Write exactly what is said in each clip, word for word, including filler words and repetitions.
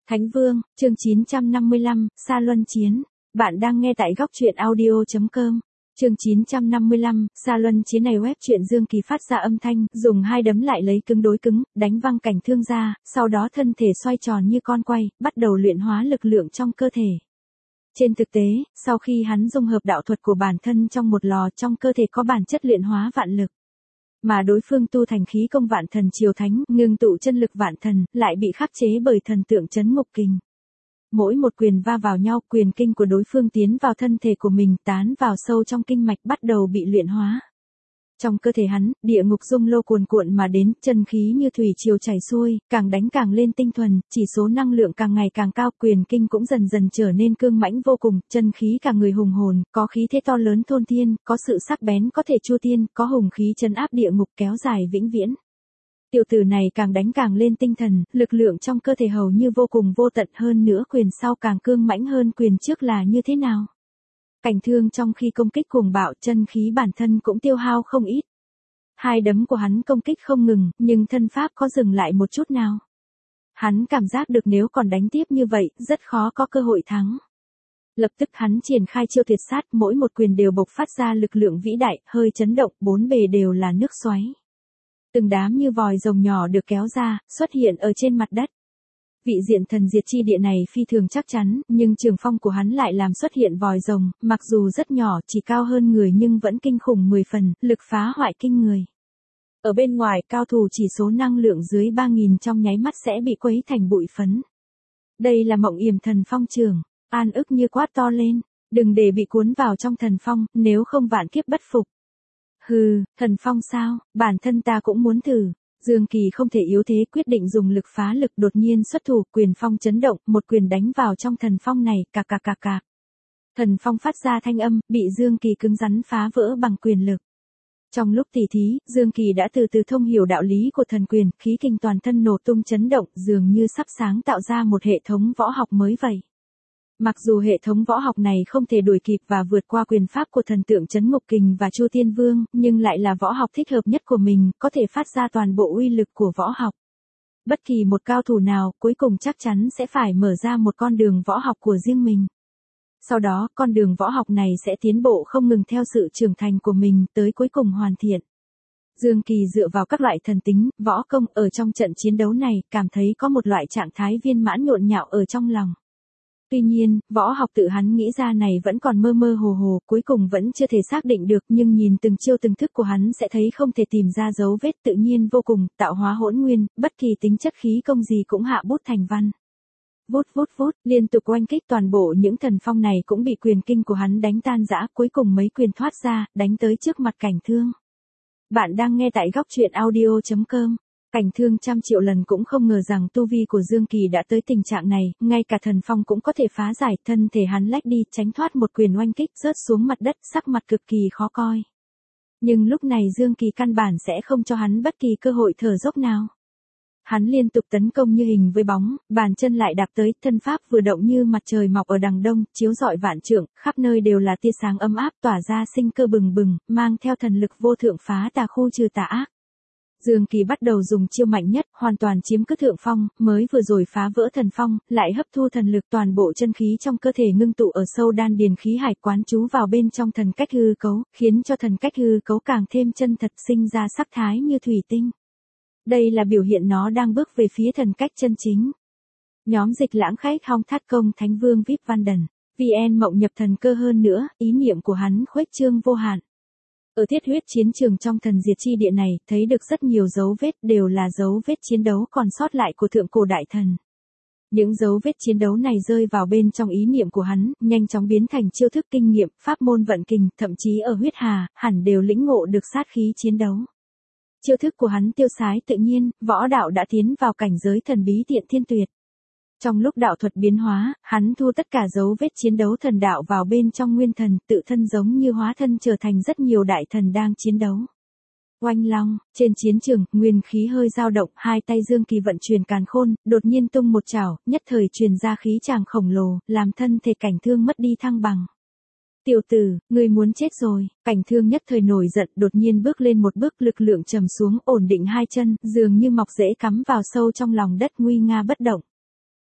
Thánh Vương, chương chín trăm năm mươi lăm, Sa Luân Chiến. Bạn đang nghe tại góc truyện audio chấm com. Chương chín trăm năm mươi lăm, Sa Luân Chiến này web truyện Dương Kỳ phát ra âm thanh, dùng hai đấm lại lấy cứng đối cứng, đánh văng Cảnh Thương ra, sau đó thân thể xoay tròn như con quay, bắt đầu luyện hóa lực lượng trong cơ thể. Trên thực tế, sau khi hắn dung hợp đạo thuật của bản thân trong một lò, trong cơ thể có bản chất luyện hóa vạn lực. Mà đối phương tu thành khí công vạn thần triều thánh, ngưng tụ chân lực vạn thần, lại bị khắc chế bởi thần tượng trấn ngục kình. Mỗi một quyền va vào nhau, quyền kinh của đối phương tiến vào thân thể của mình, tán vào sâu trong kinh mạch, bắt đầu bị luyện hóa. Trong cơ thể hắn, địa ngục dung lô cuồn cuộn mà đến, chân khí như thủy triều chảy xuôi, càng đánh càng lên tinh thuần, chỉ số năng lượng càng ngày càng cao, quyền kinh cũng dần dần trở nên cương mãnh vô cùng, chân khí cả người hùng hồn, có khí thế to lớn thôn thiên, có sự sắc bén có thể chu tiên, có hùng khí trấn áp địa ngục kéo dài vĩnh viễn. Tiểu tử này càng đánh càng lên tinh thần, lực lượng trong cơ thể hầu như vô cùng vô tận, hơn nữa quyền sau càng cương mãnh hơn quyền trước là như thế nào? Cảnh Thương trong khi công kích cuồng bạo, chân khí bản thân cũng tiêu hao không ít. Hai đấm của hắn công kích không ngừng, nhưng thân pháp có dừng lại một chút nào. Hắn cảm giác được nếu còn đánh tiếp như vậy, rất khó có cơ hội thắng. Lập tức hắn triển khai chiêu tuyệt sát, mỗi một quyền đều bộc phát ra lực lượng vĩ đại, hơi chấn động, bốn bề đều là nước xoáy. Từng đám như vòi rồng nhỏ được kéo ra, xuất hiện ở trên mặt đất. Vị diện thần diệt chi địa này phi thường chắc chắn, nhưng trường phong của hắn lại làm xuất hiện vòi rồng, mặc dù rất nhỏ, chỉ cao hơn người nhưng vẫn kinh khủng mười phần, lực phá hoại kinh người. Ở bên ngoài, cao thủ chỉ số năng lượng dưới ba nghìn trong nháy mắt sẽ bị quấy thành bụi phấn. Đây là Mộng Yểm Thần Phong trường, An ức như quát to lên, đừng để bị cuốn vào trong thần phong, nếu không vạn kiếp bất phục. Hừ, thần phong sao, bản thân ta cũng muốn thử. Dương Kỳ không thể yếu thế, quyết định dùng lực phá lực, đột nhiên xuất thủ, quyền phong chấn động, một quyền đánh vào trong thần phong này, cạc cạc cạc cạc. Thần phong phát ra thanh âm, bị Dương Kỳ cứng rắn phá vỡ bằng quyền lực. Trong lúc tỉ thí, Dương Kỳ đã từ từ thông hiểu đạo lý của thần quyền, khí kinh toàn thân nổ tung chấn động, dường như sắp sáng tạo ra một hệ thống võ học mới vậy. Mặc dù hệ thống võ học này không thể đuổi kịp và vượt qua quyền pháp của thần tượng trấn ngục kình và Chu Tiên Vương, nhưng lại là võ học thích hợp nhất của mình, có thể phát ra toàn bộ uy lực của võ học. Bất kỳ một cao thủ nào, cuối cùng chắc chắn sẽ phải mở ra một con đường võ học của riêng mình. Sau đó, con đường võ học này sẽ tiến bộ không ngừng theo sự trưởng thành của mình, tới cuối cùng hoàn thiện. Dương Kỳ dựa vào các loại thần tính, võ công, ở trong trận chiến đấu này, cảm thấy có một loại trạng thái viên mãn nhộn nhạo ở trong lòng. Tuy nhiên, võ học tự hắn nghĩ ra này vẫn còn mơ mơ hồ hồ, cuối cùng vẫn chưa thể xác định được, nhưng nhìn từng chiêu từng thức của hắn sẽ thấy không thể tìm ra dấu vết, tự nhiên vô cùng, tạo hóa hỗn nguyên, bất kỳ tính chất khí công gì cũng hạ bút thành văn. Vút vút vút, liên tục oanh kích, toàn bộ những thần phong này cũng bị quyền kinh của hắn đánh tan rã, cuối cùng mấy quyền thoát ra, đánh tới trước mặt Cảnh Thương. Bạn đang nghe tại góc truyện audio chấm com. Cảnh Thương trăm triệu lần cũng không ngờ rằng tu vi của Dương Kỳ đã tới tình trạng này, ngay cả thần phong cũng có thể phá giải, thân thể hắn lách đi, tránh thoát một quyền oanh kích, rớt xuống mặt đất, sắc mặt cực kỳ khó coi. Nhưng lúc này Dương Kỳ căn bản sẽ không cho hắn bất kỳ cơ hội thở dốc nào. Hắn liên tục tấn công như hình với bóng, bàn chân lại đạp tới, thân pháp vừa động như mặt trời mọc ở đằng đông, chiếu rọi vạn trượng, khắp nơi đều là tia sáng ấm áp tỏa ra sinh cơ bừng bừng, mang theo thần lực vô thượng phá tà khu trừ tà ác. Dương Kỳ bắt đầu dùng chiêu mạnh nhất, hoàn toàn chiếm cứ thượng phong, mới vừa rồi phá vỡ thần phong, lại hấp thu thần lực, toàn bộ chân khí trong cơ thể ngưng tụ ở sâu đan điền khí hải, quán trú vào bên trong thần cách hư cấu, khiến cho thần cách hư cấu càng thêm chân thật, sinh ra sắc thái như thủy tinh. Đây là biểu hiện nó đang bước về phía thần cách chân chính. Nhóm Dịch Lãng Khách Hong Thát Công Thánh Vương vê i pê Văn Đần, vê en Mộng nhập thần cơ hơn nữa, ý niệm của hắn khuếch trương vô hạn. Ở thiết huyết chiến trường trong thần diệt chi địa này, thấy được rất nhiều dấu vết, đều là dấu vết chiến đấu còn sót lại của thượng cổ đại thần. Những dấu vết chiến đấu này rơi vào bên trong ý niệm của hắn, nhanh chóng biến thành chiêu thức kinh nghiệm, pháp môn vận kình, thậm chí ở huyết hà, hẳn đều lĩnh ngộ được sát khí chiến đấu. Chiêu thức của hắn tiêu sái tự nhiên, võ đạo đã tiến vào cảnh giới thần bí tiện thiên tuyệt. Trong lúc đạo thuật biến hóa, hắn thu tất cả dấu vết chiến đấu thần đạo vào bên trong nguyên thần, tự thân giống như hóa thân trở thành rất nhiều đại thần đang chiến đấu. Oanh long, trên chiến trường, nguyên khí hơi dao động, hai tay Dương Kỳ vận chuyển càn khôn, đột nhiên tung một chảo, nhất thời truyền ra khí tràng khổng lồ, làm thân thể Cảnh Thương mất đi thăng bằng. Tiểu tử, ngươi muốn chết rồi, Cảnh Thương nhất thời nổi giận, đột nhiên bước lên một bước, lực lượng trầm xuống, ổn định hai chân, dường như mọc rễ cắm vào sâu trong lòng đất, nguy nga bất động.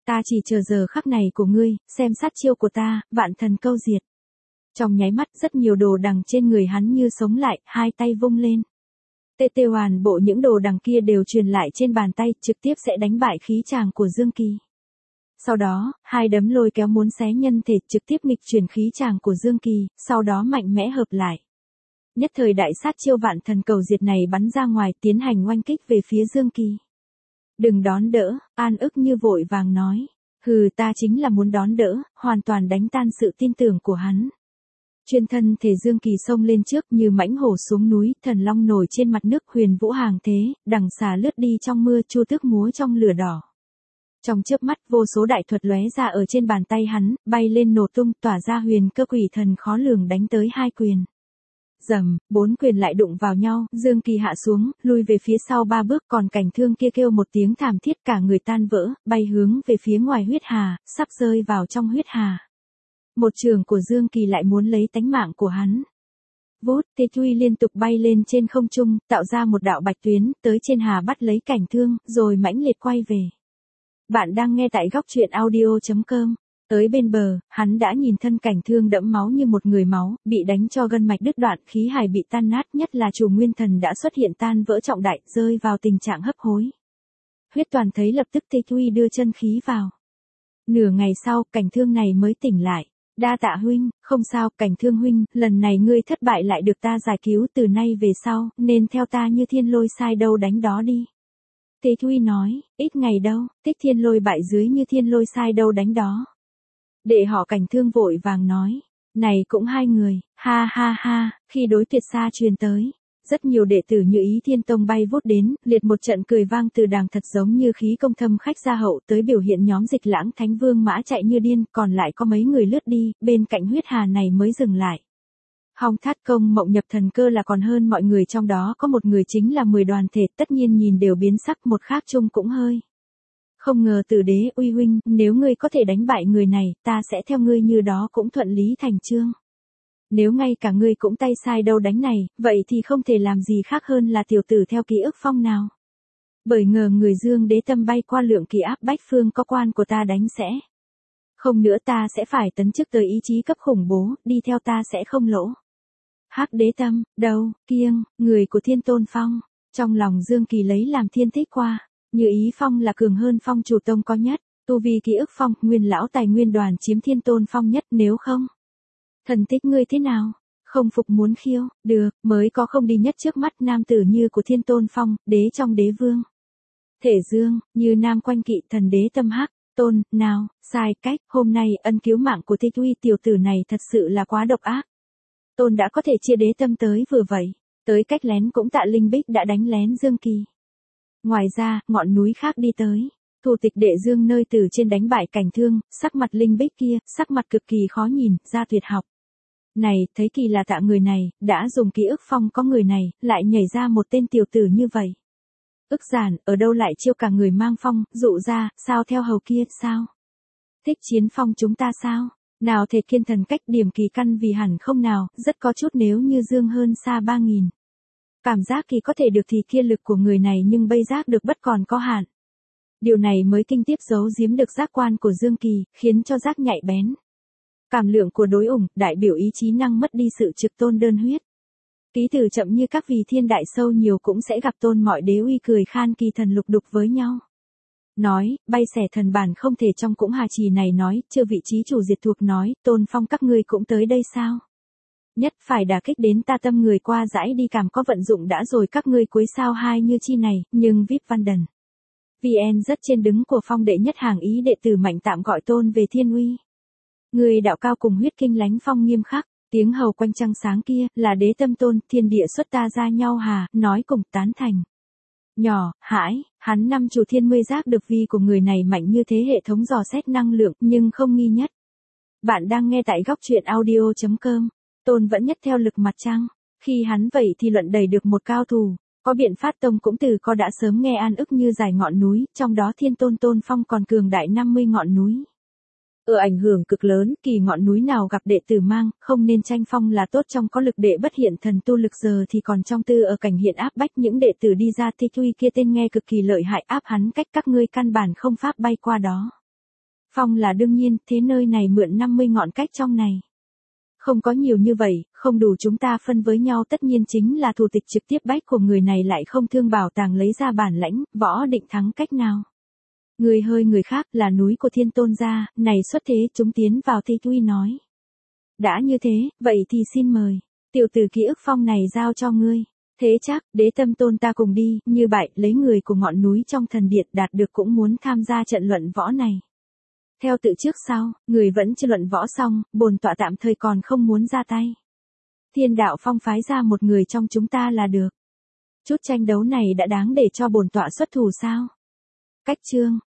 Ta chỉ chờ giờ khắc này của ngươi, xem sát chiêu của ta, vạn thần câu diệt. Trong nháy mắt rất nhiều đồ đằng trên người hắn như sống lại, hai tay vung lên. Tê tê hoàn bộ những đồ đằng kia đều truyền lại trên bàn tay, trực tiếp sẽ đánh bại khí tràng của Dương Kỳ. Sau đó, hai đấm lôi kéo muốn xé nhân thể trực tiếp nghịch chuyển khí tràng của Dương Kỳ, sau đó mạnh mẽ hợp lại. Nhất thời đại sát chiêu vạn thần cầu diệt này bắn ra ngoài tiến hành oanh kích về phía Dương Kỳ. Đừng đón đỡ, An ức như vội vàng nói. Hừ, ta chính là muốn đón đỡ, hoàn toàn đánh tan sự tin tưởng của hắn. Chuyên thân thể Dương Kỳ xông lên trước như mãnh hổ xuống núi, thần long nổi trên mặt nước, huyền vũ hàng thế, đằng xà lướt đi trong mưa, chu tước múa trong lửa đỏ. Trong chớp mắt vô số đại thuật lóe ra ở trên bàn tay hắn, bay lên nổ tung, tỏa ra huyền cơ quỷ thần khó lường đánh tới hai quyền. Rầm, bốn quyền lại đụng vào nhau, Dương Kỳ hạ xuống, lui về phía sau ba bước, còn Cảnh Thương kia kêu một tiếng thảm thiết, cả người tan vỡ, bay hướng về phía ngoài huyết hà, sắp rơi vào trong huyết hà. Một trường của Dương Kỳ lại muốn lấy tánh mạng của hắn. Vút, Tê Truy liên tục bay lên trên không trung, tạo ra một đạo bạch tuyến, tới trên hà bắt lấy Cảnh Thương, rồi mãnh liệt quay về. Bạn đang nghe tại góc truyện audio chấm com. Tới bên bờ, hắn đã nhìn thân Cảnh Thương đẫm máu như một người máu, bị đánh cho gân mạch đứt đoạn, khí hải bị tan nát, nhất là chủ nguyên thần đã xuất hiện tan vỡ trọng đại, rơi vào tình trạng hấp hối. Huyết Toàn thấy lập tức Tê Truy đưa chân khí vào. Nửa ngày sau, Cảnh Thương này mới tỉnh lại. Đa tạ huynh, không sao, Cảnh Thương huynh, lần này ngươi thất bại lại được ta giải cứu, từ nay về sau, nên theo ta như thiên lôi sai đâu đánh đó đi. Tê Truy nói, ít ngày đâu, Tích Thiên Lôi bại dưới như thiên lôi sai đâu đánh đó. Đệ họ Cảnh Thương vội vàng nói, này cũng hai người, ha ha ha, khi đối tuyệt xa truyền tới. Rất nhiều đệ tử như Ý Thiên Tông bay vút đến, liệt một trận cười vang từ đàng, thật giống như khí công thâm khách gia hậu, tới biểu hiện nhóm Dịch Lãng Thánh Vương mã chạy như điên, còn lại có mấy người lướt đi, bên cạnh huyết hà này mới dừng lại. Hong Thát Công Mộng Nhập Thần Cơ là còn hơn mọi người, trong đó có một người chính là mười đoàn thể, tất nhiên nhìn đều biến sắc, một khác chung cũng hơi. Không ngờ Tử Đế uy huynh, nếu ngươi có thể đánh bại người này, ta sẽ theo ngươi như đó cũng thuận lý thành chương. Nếu ngay cả ngươi cũng tay sai đâu đánh này, vậy thì không thể làm gì khác hơn là tiểu tử theo ký ức phong nào. Bởi ngờ người Dương Đế tâm bay qua lượng kỳ áp bách phương có quan của ta đánh sẽ. Không nữa ta sẽ phải tấn chức tới ý chí cấp khủng bố, đi theo ta sẽ không lỗ. Hắc Đế tâm, đâu, kiêng, người của Thiên Tôn Phong. Trong lòng Dương Kỳ lấy làm thiên thích qua, như ý phong là cường hơn phong chủ tông có nhất, tu vi ký ức phong, nguyên lão tài nguyên đoàn chiếm Thiên Tôn Phong nhất, nếu không. Thần tích ngươi thế nào? Không phục muốn khiêu, được, mới có không đi nhất trước mắt nam tử như của Thiên Tôn Phong, đế trong đế vương. Thể Dương, như nam quanh kỵ thần đế tâm hắc, tôn, nào, sai cách, hôm nay ân cứu mạng của Thích Uy tiểu tử này thật sự là quá độc ác. Tôn đã có thể chia đế tâm tới vừa vậy, tới cách lén cũng Tạ Linh Bích đã đánh lén Dương Kỳ. Ngoài ra, ngọn núi khác đi tới. Thủ tịch Đệ Dương nơi từ trên đánh bại Cảnh Thương, sắc mặt Linh Bích kia, sắc mặt cực kỳ khó nhìn, ra tuyệt học. Này, thấy kỳ là Tạ người này, đã dùng ký ức phong có người này, lại nhảy ra một tên tiểu tử như vậy. Ức giản, ở đâu lại chiêu cả người mang phong, dụ ra, sao theo hầu kia, sao? Thích chiến phong chúng ta sao? Nào thể kiên thần cách điểm kỳ căn vì hẳn không nào, rất có chút nếu như dương hơn xa ba nghìn. Cảm giác kỳ có thể được thì kia lực của người này nhưng bây giác được bất còn có hạn. Điều này mới kinh tiếp giấu giếm được giác quan của Dương Kỳ, khiến cho giác nhạy bén. Cảm lượng của đối ủng, đại biểu ý chí năng mất đi sự trực tôn đơn huyết. Ký từ chậm như các vì thiên đại sâu nhiều cũng sẽ gặp tôn mọi đế uy cười khan kỳ thần lục đục với nhau. Nói, bay xẻ thần bản không thể trong cũng hà trì này nói, chưa vị trí chủ diệt thuộc nói, Tôn Phong các ngươi cũng tới đây sao? Nhất phải đả kích đến ta tâm người qua dãi đi cảm có vận dụng đã rồi các ngươi cuối sao hai như chi này, nhưng vê i pê Văn Đần. vê en rất trên đứng của phong đệ nhất hàng ý đệ tử mạnh tạm gọi Tôn về thiên uy. Người đạo cao cùng huyết kinh lánh phong nghiêm khắc, tiếng hầu quanh trăng sáng kia, là đế tâm Tôn, thiên địa xuất ta ra nhau hà, nói cùng tán thành. Nhỏ, hãi, hắn năm chủ thiên mươi giác được vi của người này mạnh như thế hệ thống dò xét năng lượng, nhưng không nghi nhất. Bạn đang nghe tại góc truyện audio chấm com. Tôn vẫn nhất theo lực mặt trăng. Khi hắn vậy thì luận đầy được một cao thủ. Có biện phát tông cũng từ có đã sớm nghe an ức như dài ngọn núi, trong đó thiên tôn Tôn Phong còn cường đại năm mươi ngọn núi. Ở ảnh hưởng cực lớn, kỳ ngọn núi nào gặp đệ tử mang, không nên tranh phong là tốt trong có lực đệ bất hiện thần tu lực giờ thì còn trong tư ở cảnh hiện áp bách những đệ tử đi ra Thích Uy kia tên nghe cực kỳ lợi hại áp hắn cách các ngươi căn bản không pháp bay qua đó. Phong là đương nhiên, thế nơi này mượn năm mươi ngọn cách trong này. Không có nhiều như vậy, không đủ chúng ta phân với nhau, tất nhiên chính là thủ tịch trực tiếp bách của người này lại không thương bảo tàng lấy ra bản lãnh, Võ Định Thắng cách nào. Người hơi người khác là núi của Thiên Tôn gia, này xuất thế chúng tiến vào thi tuy nói. Đã như thế, vậy thì xin mời, tiểu tử ký ức phong này giao cho ngươi. Thế chắc, đế tâm tôn ta cùng đi, như vậy lấy người của ngọn núi trong thần điện đạt được cũng muốn tham gia trận luận võ này. Theo tự trước sau, người vẫn chưa luận võ xong, bổn tọa tạm thời còn không muốn ra tay. Thiên đạo phong phái ra một người trong chúng ta là được. Chút tranh đấu này đã đáng để cho bổn tọa xuất thủ sao? Cách chương